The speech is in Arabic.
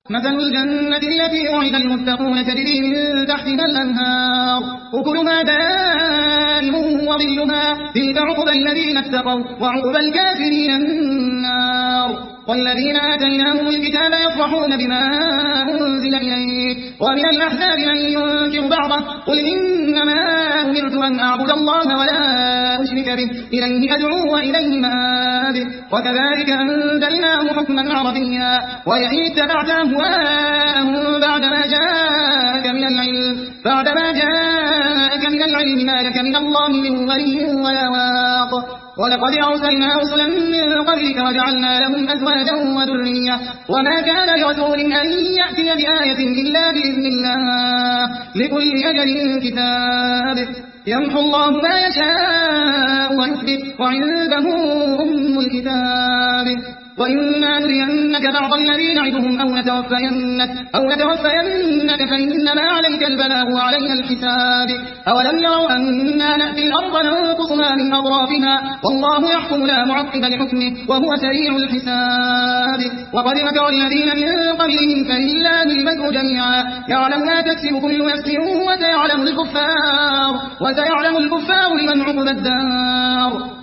مثل الجنة التي وعد المتقون تجري من تحتها الأنهار أكلها دائم وظلها تلك عقبى الذين اتقوا وعقبى الكافرين النار. والذين آتيناهم الكتاب يفرحون بما أنزل إليك ومن الأحزاب من ينكر بعضه قل إنما أمرت أن أعبد الله ولا أشرك به إليه أدعو وإليه مآب. وكذلك أنزلناه حكما عربيا ولئن اتبعت أهواءهم بعدما جاءك من العلم ما لك من الله من ولي ولا واق. ولقد أرسلنا رسلا من قبلك وجعلنا لهم أزواجا وذرية وما كان لرسول أن يأتي بآية إلا بإذن الله لكل أجل كتاب يمحو الله ما يشاء ويثبت وعنده أم الكتاب. وإما نرينك بعض الذي نعدهم أو نتوفينك فإنما عليك البلاغ وعلينا الحساب. أولم يروا أنا نأتي الأرض ننقصها من أطرافها والله يحكم لا معقب لحكمه وهو سريع الحساب. وقد مكر الذين من قبلهم فلله المكر جميعا يعلم ما تكسب كل نفس وسيعلم الكفار لمن عقبى الدار.